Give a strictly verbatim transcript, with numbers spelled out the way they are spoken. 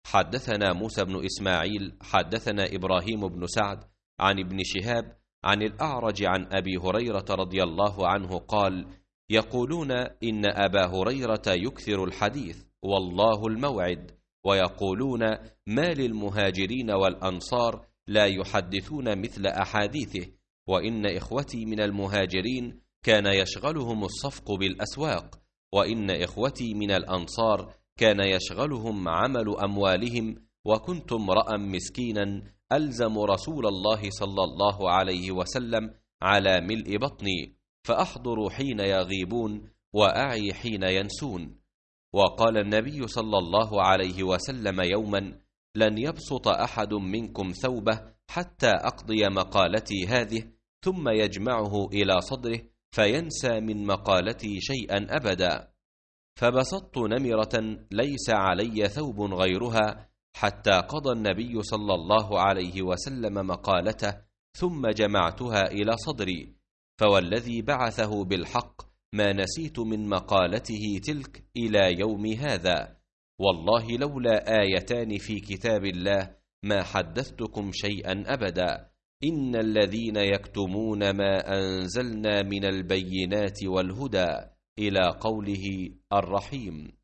حدثنا موسى بن إسماعيل حدثنا إبراهيم بن سعد عن ابن شهاب عن الأعرج عن أبي هريرة رضي الله عنه قال: يقولون إن أبا هريرة يكثر الحديث والله الموعد، ويقولون ما للمهاجرين والأنصار لا يحدثون مثل أحاديثه، وإن إخوتي من المهاجرين كان يشغلهم الصفق بالأسواق، وإن إخوتي من الأنصار كان يشغلهم عمل أموالهم، وكنت امرأ مسكينا ألزم رسول الله صلى الله عليه وسلم على ملء بطني، فأحضر حين يغيبون وأعي حين ينسون. وقال النبي صلى الله عليه وسلم يوما: لن يبسط أحد منكم ثوبه حتى أقضي مقالتي هذه، ثم يجمعه إلى صدره فينسى من مقالتي شيئا أبدا. فبسطت نمرة ليس علي ثوب غيرها حتى قضى النبي صلى الله عليه وسلم مقالته، ثم جمعتها إلى صدري، فوالذي بعثه بالحق ما نسيت من مقالته تلك إلى يوم هذا، والله لولا آيتان في كتاب الله ما حدثتكم شيئا أبدا: إن الذين يكتمون ما أنزلنا من البينات والهدى، إلى قوله الرحيم.